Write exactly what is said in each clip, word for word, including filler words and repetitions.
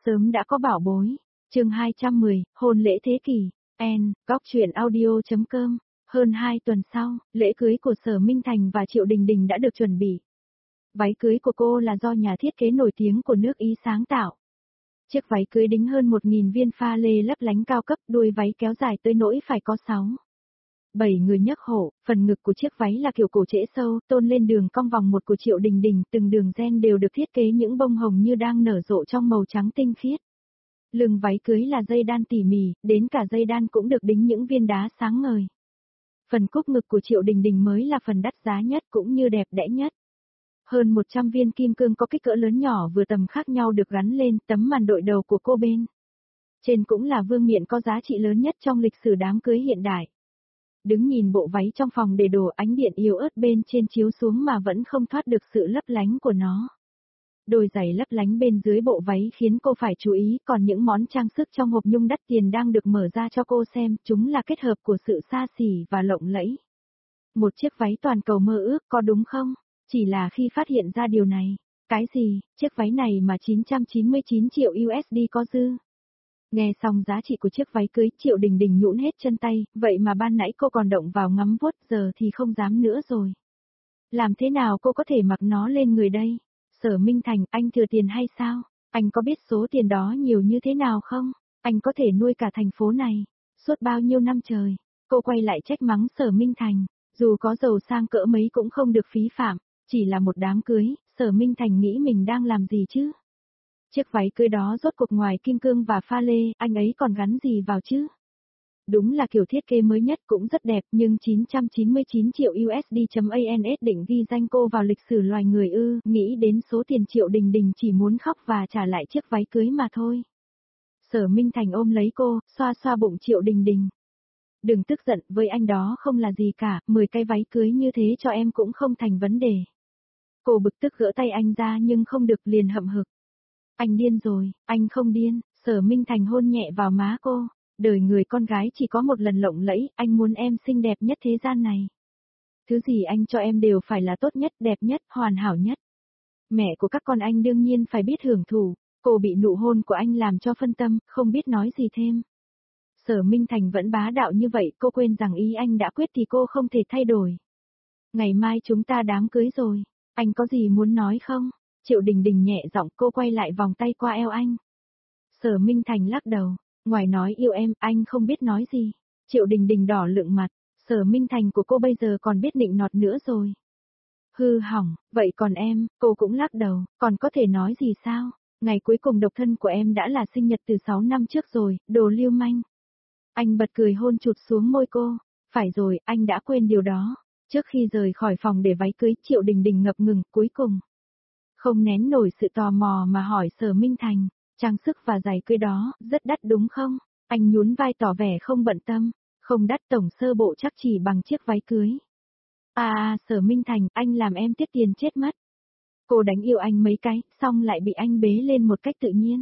sớm đã có bảo bối. Chương hai trăm mười, hôn lễ thế kỷ. N, góc truyện audio chấm com. Hơn hai tuần sau, lễ cưới của Sở Minh Thành và Triệu Đình Đình đã được chuẩn bị. Váy cưới của cô là do nhà thiết kế nổi tiếng của nước Ý sáng tạo. Chiếc váy cưới đính hơn một nghìn viên pha lê lấp lánh cao cấp, đuôi váy kéo dài tới nỗi phải có sáu. Bảy người nhấc hộ, phần ngực của chiếc váy là kiểu cổ trễ sâu, tôn lên đường cong vòng một của Triệu Đình Đình, từng đường ren đều được thiết kế những bông hồng như đang nở rộ trong màu trắng tinh khiết. Lưng váy cưới là dây đan tỉ mỉ, đến cả dây đan cũng được đính những viên đá sáng ngời. Phần cúc ngực của Triệu Đình Đình mới là phần đắt giá nhất cũng như đẹp đẽ nhất. Hơn một trăm viên kim cương có kích cỡ lớn nhỏ vừa tầm khác nhau được gắn lên tấm màn đội đầu của cô bên. Trên cũng là vương miện có giá trị lớn nhất trong lịch sử đám cưới hiện đại. Đứng nhìn bộ váy trong phòng để đổ, ánh điện yếu ớt bên trên chiếu xuống mà vẫn không thoát được sự lấp lánh của nó. Đôi giày lấp lánh bên dưới bộ váy khiến cô phải chú ý, còn những món trang sức trong hộp nhung đắt tiền đang được mở ra cho cô xem, chúng là kết hợp của sự xa xỉ và lộng lẫy. Một chiếc váy toàn cầu mơ ước, có đúng không? Chỉ là khi phát hiện ra điều này, cái gì, chiếc váy này mà chín trăm chín mươi chín triệu u ét đê có dư. Nghe xong giá trị của chiếc váy cưới, Triệu Đình Đình nhũn hết chân tay, vậy mà ban nãy cô còn động vào ngắm vuốt, giờ thì không dám nữa rồi. Làm thế nào cô có thể mặc nó lên người đây? Sở Minh Thành, anh thừa tiền hay sao? Anh có biết số tiền đó nhiều như thế nào không? Anh có thể nuôi cả thành phố này, suốt bao nhiêu năm trời. Cô quay lại trách mắng Sở Minh Thành, dù có giàu sang cỡ mấy cũng không được phí phạm, chỉ là một đám cưới, Sở Minh Thành nghĩ mình đang làm gì chứ? Chiếc váy cưới đó rốt cuộc ngoài kim cương và pha lê, anh ấy còn gắn gì vào chứ? Đúng là kiểu thiết kế mới nhất cũng rất đẹp, nhưng chín trăm chín mươi chín triệu u ét đê.ans định ghi danh cô vào lịch sử loài người ư, nghĩ đến số tiền Triệu Đình Đình chỉ muốn khóc và trả lại chiếc váy cưới mà thôi. Sở Minh Thành ôm lấy cô, xoa xoa bụng Triệu Đình Đình. Đừng tức giận, với anh đó không là gì cả, mười cái váy cưới như thế cho em cũng không thành vấn đề. Cô bực tức gỡ tay anh ra nhưng không được, liền hậm hực. Anh điên rồi, anh không điên. Sở Minh Thành hôn nhẹ vào má cô. Đời người con gái chỉ có một lần lộng lẫy, anh muốn em xinh đẹp nhất thế gian này. Thứ gì anh cho em đều phải là tốt nhất, đẹp nhất, hoàn hảo nhất. Mẹ của các con anh đương nhiên phải biết hưởng thụ. Cô bị nụ hôn của anh làm cho phân tâm, không biết nói gì thêm. Sở Minh Thành vẫn bá đạo như vậy, cô quên rằng ý anh đã quyết thì cô không thể thay đổi. Ngày mai chúng ta đám cưới rồi, anh có gì muốn nói không? Triệu Đình Đình nhẹ giọng, cô quay lại vòng tay qua eo anh. Sở Minh Thành lắc đầu, ngoài nói yêu em, anh không biết nói gì. Triệu Đình Đình đỏ lựng mặt, Sở Minh Thành của cô bây giờ còn biết nịnh nọt nữa rồi. Hư hỏng, vậy còn em, cô cũng lắc đầu, còn có thể nói gì sao? Ngày cuối cùng độc thân của em đã là sinh nhật từ sáu năm trước rồi, đồ lưu manh. Anh bật cười hôn chụt xuống môi cô, phải rồi, anh đã quên điều đó. Trước khi rời khỏi phòng để váy cưới, Triệu Đình Đình ngập ngừng, cuối cùng không nén nổi sự tò mò mà hỏi Sở Minh Thành, trang sức và giày cưới đó, rất đắt đúng không? Anh nhún vai tỏ vẻ không bận tâm, không đắt, tổng sơ bộ chắc chỉ bằng chiếc váy cưới. À, à Sở Minh Thành, anh làm em tiếc tiền chết mất. Cô đánh yêu anh mấy cái, xong lại bị anh bế lên một cách tự nhiên.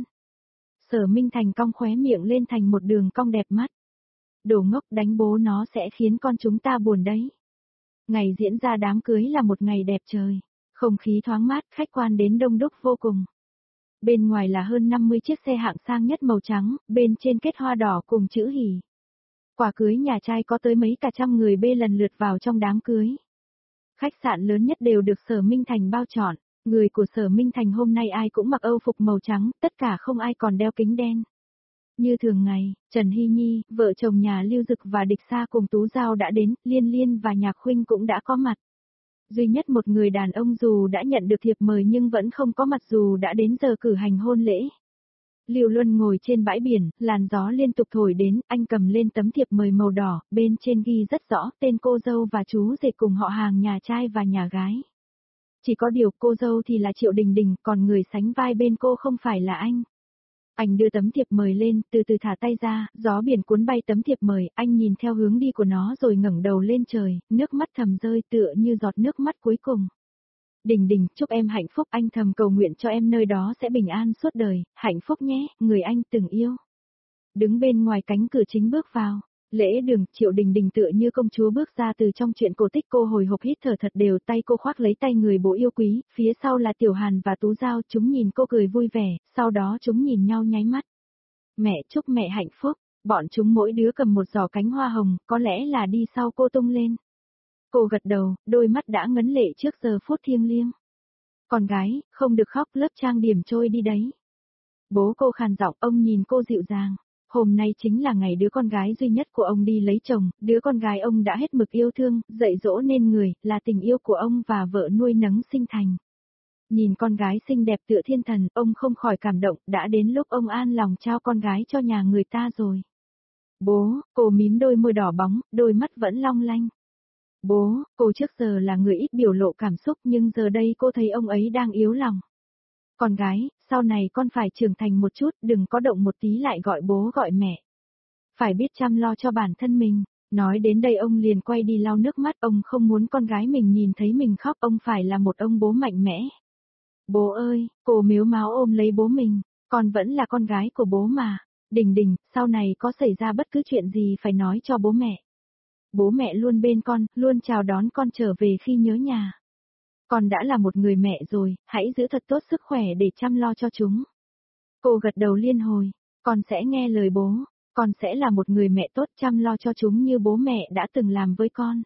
Sở Minh Thành cong khóe miệng lên thành một đường cong đẹp mắt. Đồ ngốc, đánh bố nó sẽ khiến con chúng ta buồn đấy. Ngày diễn ra đám cưới là một ngày đẹp trời. Không khí thoáng mát, khách quan đến đông đúc vô cùng. Bên ngoài là hơn năm mươi chiếc xe hạng sang nhất màu trắng, bên trên kết hoa đỏ cùng chữ hỉ. Quả cưới nhà trai có tới mấy cả trăm người bê lần lượt vào trong đám cưới. Khách sạn lớn nhất đều được Sở Minh Thành bao trọn. Người của Sở Minh Thành hôm nay ai cũng mặc âu phục màu trắng, tất cả không ai còn đeo kính đen. Như thường ngày, Trần Hy Nhi, vợ chồng nhà Lưu Dực và Địch Sa cùng Tú Giao đã đến, Liên Liên và Nhạc Khuynh cũng đã có mặt. Duy nhất một người đàn ông dù đã nhận được thiệp mời nhưng vẫn không có mặt dù đã đến giờ cử hành hôn lễ. Lưu Luân ngồi trên bãi biển, làn gió liên tục thổi đến, anh cầm lên tấm thiệp mời màu đỏ, bên trên ghi rất rõ tên cô dâu và chú rể cùng họ hàng nhà trai và nhà gái. Chỉ có điều cô dâu thì là Triệu Đình Đình, còn người sánh vai bên cô không phải là anh. Anh đưa tấm thiệp mời lên, từ từ thả tay ra, gió biển cuốn bay tấm thiệp mời, anh nhìn theo hướng đi của nó rồi ngẩng đầu lên trời, nước mắt thầm rơi tựa như giọt nước mắt cuối cùng. Đình Đình, chúc em hạnh phúc, anh thầm cầu nguyện cho em nơi đó sẽ bình an suốt đời, hạnh phúc nhé, người anh từng yêu. Đứng bên ngoài cánh cửa chính bước vào, Lễ đường, Triệu Đình Đình tựa như công chúa bước ra từ trong chuyện cổ tích, cô hồi hộp hít thở thật đều, tay cô khoác lấy tay người bố yêu quý, phía sau là Tiểu Hàn và Tú Giao, chúng nhìn cô cười vui vẻ, sau đó chúng nhìn nhau nháy mắt. Mẹ chúc mẹ hạnh phúc, bọn chúng mỗi đứa cầm một giỏ cánh hoa hồng, có lẽ là đi sau cô tung lên. Cô gật đầu, đôi mắt đã ngấn lệ trước giờ phút thiêng liêng. Con gái, không được khóc, lớp trang điểm trôi đi đấy. Bố cô khàn giọng, ông nhìn cô dịu dàng. Hôm nay chính là ngày đứa con gái duy nhất của ông đi lấy chồng, đứa con gái ông đã hết mực yêu thương, dạy dỗ nên người, là tình yêu của ông và vợ nuôi nấng sinh thành. Nhìn con gái xinh đẹp tựa thiên thần, ông không khỏi cảm động, đã đến lúc ông an lòng trao con gái cho nhà người ta rồi. Bố, cô mím đôi môi đỏ bóng, đôi mắt vẫn long lanh. Bố, cô trước giờ là người ít biểu lộ cảm xúc nhưng giờ đây cô thấy ông ấy đang yếu lòng. Con gái, sau này con phải trưởng thành một chút, đừng có động một tí lại gọi bố gọi mẹ. Phải biết chăm lo cho bản thân mình. Nói đến đây ông liền quay đi lau nước mắt, ông không muốn con gái mình nhìn thấy mình khóc, ông phải là một ông bố mạnh mẽ. Bố ơi, cô mếu máo ôm lấy bố mình, con vẫn là con gái của bố mà. Đình Đình, sau này có xảy ra bất cứ chuyện gì phải nói cho bố mẹ. Bố mẹ luôn bên con, luôn chào đón con trở về khi nhớ nhà. Con đã là một người mẹ rồi, hãy giữ thật tốt sức khỏe để chăm lo cho chúng. Cô gật đầu liên hồi, con sẽ nghe lời bố, con sẽ là một người mẹ tốt chăm lo cho chúng như bố mẹ đã từng làm với con.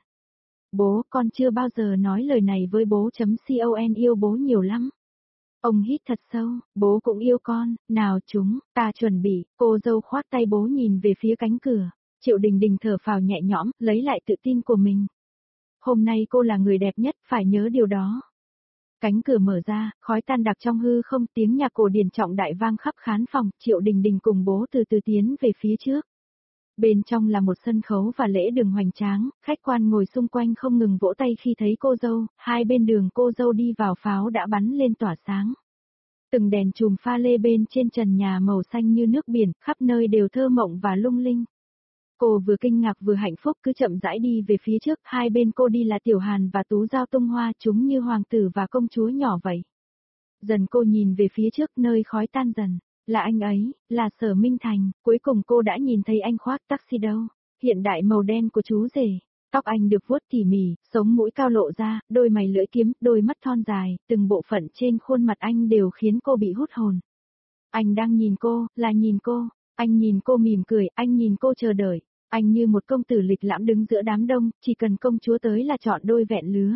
Bố, con chưa bao giờ nói lời này với bố chấm con yêu bố nhiều lắm. Ông hít thật sâu, bố cũng yêu con, nào chúng, ta chuẩn bị, cô dâu khoác tay bố nhìn về phía cánh cửa. Triệu Đình Đình thở phào nhẹ nhõm, lấy lại tự tin của mình. Hôm nay cô là người đẹp nhất, phải nhớ điều đó. Cánh cửa mở ra, khói tan đặc trong hư không, tiếng nhạc cổ điển trọng đại vang khắp khán phòng, Triệu Đình Đình cùng bố từ từ tiến về phía trước. Bên trong là một sân khấu và lễ đường hoành tráng, khách quan ngồi xung quanh không ngừng vỗ tay khi thấy cô dâu, hai bên đường cô dâu đi vào pháo đã bắn lên tỏa sáng. Từng đèn chùm pha lê bên trên trần nhà màu xanh như nước biển, khắp nơi đều thơ mộng và lung linh. Cô vừa kinh ngạc vừa hạnh phúc cứ chậm rãi đi về phía trước, hai bên cô đi là Tiểu Hàn và Tú Giao tung hoa chúng như hoàng tử và công chúa nhỏ vậy. Dần cô nhìn về phía trước nơi khói tan dần, là anh ấy, là Sở Minh Thành, cuối cùng cô đã nhìn thấy anh khoác tuxedo, hiện đại màu đen của chú rể, tóc anh được vuốt tỉ mỉ, sống mũi cao lộ ra, đôi mày lưỡi kiếm, đôi mắt thon dài, từng bộ phận trên khuôn mặt anh đều khiến cô bị hút hồn. Anh đang nhìn cô, là nhìn cô, anh nhìn cô mỉm cười, anh nhìn cô chờ đợi. Anh như một công tử lịch lãm đứng giữa đám đông, chỉ cần công chúa tới là chọn đôi vẹn lứa.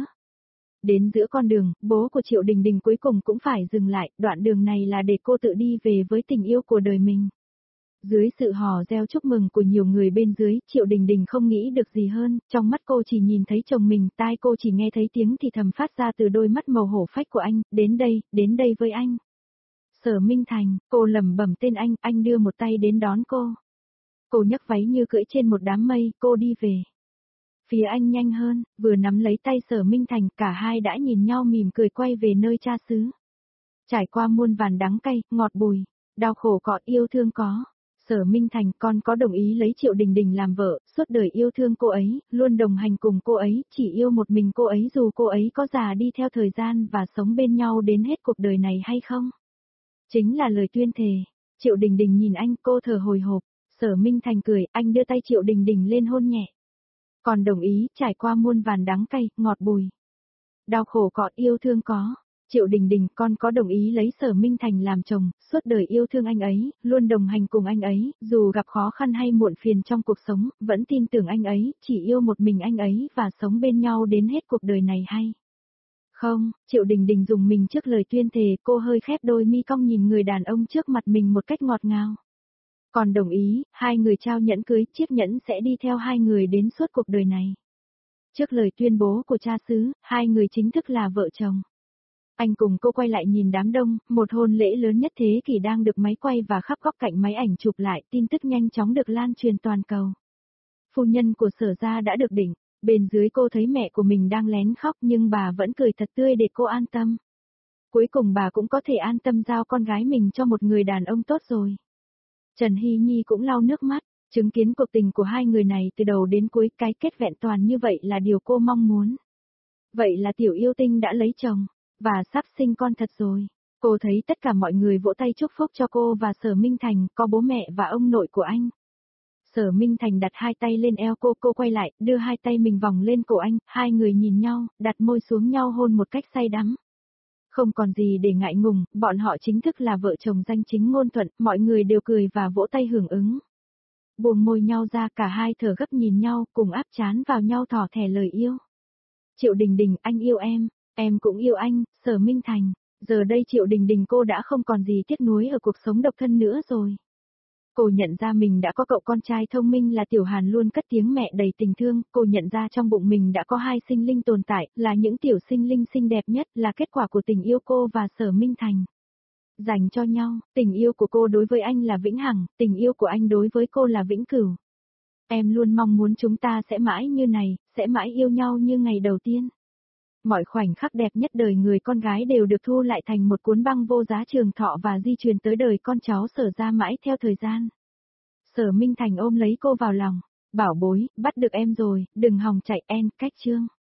Đến giữa con đường, bố của Triệu Đình Đình cuối cùng cũng phải dừng lại, đoạn đường này là để cô tự đi về với tình yêu của đời mình. Dưới sự hò reo chúc mừng của nhiều người bên dưới, Triệu Đình Đình không nghĩ được gì hơn, trong mắt cô chỉ nhìn thấy chồng mình, tai cô chỉ nghe thấy tiếng thì thầm phát ra từ đôi mắt màu hổ phách của anh, đến đây, đến đây với anh. Sở Minh Thành, cô lẩm bẩm tên anh, anh đưa một tay đến đón cô. Cô nhấc váy như cưỡi trên một đám mây, cô đi về. Phía anh nhanh hơn, vừa nắm lấy tay Sở Minh Thành, cả hai đã nhìn nhau mỉm cười quay về nơi cha xứ. Trải qua muôn vàn đắng cay, ngọt bùi, đau khổ có, yêu thương có. Sở Minh Thành, con có đồng ý lấy Triệu Đình Đình làm vợ, suốt đời yêu thương cô ấy, luôn đồng hành cùng cô ấy, chỉ yêu một mình cô ấy dù cô ấy có già đi theo thời gian và sống bên nhau đến hết cuộc đời này hay không? Chính là lời tuyên thề. Triệu Đình Đình nhìn anh, cô thở hồi hộp. Sở Minh Thành cười, anh đưa tay Triệu Đình Đình lên hôn nhẹ. Còn đồng ý, trải qua muôn vàn đắng cay, ngọt bùi. Đau khổ có, yêu thương có. Triệu Đình Đình, con có đồng ý lấy Sở Minh Thành làm chồng, suốt đời yêu thương anh ấy, luôn đồng hành cùng anh ấy, dù gặp khó khăn hay muộn phiền trong cuộc sống, vẫn tin tưởng anh ấy, chỉ yêu một mình anh ấy và sống bên nhau đến hết cuộc đời này hay? Không, Triệu Đình Đình dùng mình trước lời tuyên thề, cô hơi khép đôi mi cong nhìn người đàn ông trước mặt mình một cách ngọt ngào. Còn đồng ý, hai người trao nhẫn cưới, chiếc nhẫn sẽ đi theo hai người đến suốt cuộc đời này. Trước lời tuyên bố của cha xứ, hai người chính thức là vợ chồng. Anh cùng cô quay lại nhìn đám đông, một hôn lễ lớn nhất thế kỷ đang được máy quay và khắp góc cạnh máy ảnh chụp lại, tin tức nhanh chóng được lan truyền toàn cầu. Phu nhân của Sở gia đã được định, bên dưới cô thấy mẹ của mình đang lén khóc nhưng bà vẫn cười thật tươi để cô an tâm. Cuối cùng bà cũng có thể an tâm giao con gái mình cho một người đàn ông tốt rồi. Trần Hy Nhi cũng lau nước mắt, chứng kiến cuộc tình của hai người này từ đầu đến cuối, cái kết vẹn toàn như vậy là điều cô mong muốn. Vậy là tiểu yêu tinh đã lấy chồng, và sắp sinh con thật rồi. Cô thấy tất cả mọi người vỗ tay chúc phúc cho cô và Sở Minh Thành, có bố mẹ và ông nội của anh. Sở Minh Thành đặt hai tay lên eo cô, cô quay lại, đưa hai tay mình vòng lên cổ anh, hai người nhìn nhau, đặt môi xuống nhau hôn một cách say đắm. Không còn gì để ngại ngùng, bọn họ chính thức là vợ chồng danh chính ngôn thuận, mọi người đều cười và vỗ tay hưởng ứng. Buông môi nhau ra, cả hai thở gấp nhìn nhau, cùng áp trán vào nhau thỏ thẻ lời yêu. Triệu Đình Đình, anh yêu em, em cũng yêu anh, Sở Minh Thành. Giờ đây Triệu Đình Đình cô đã không còn gì tiếc nuối ở cuộc sống độc thân nữa rồi. Cô nhận ra mình đã có cậu con trai thông minh là Tiểu Hàn luôn cất tiếng mẹ đầy tình thương, cô nhận ra trong bụng mình đã có hai sinh linh tồn tại, là những tiểu sinh linh xinh đẹp nhất, là kết quả của tình yêu cô và Sở Minh Thành. Dành cho nhau, tình yêu của cô đối với anh là vĩnh hằng, tình yêu của anh đối với cô là vĩnh cửu. Em luôn mong muốn chúng ta sẽ mãi như này, sẽ mãi yêu nhau như ngày đầu tiên. Mọi khoảnh khắc đẹp nhất đời người con gái đều được thu lại thành một cuốn băng vô giá trường thọ và di truyền tới đời con cháu Sở ra mãi theo thời gian. Sở Minh Thành ôm lấy cô vào lòng, bảo bối, bắt được em rồi, đừng hòng chạy en, cách chương.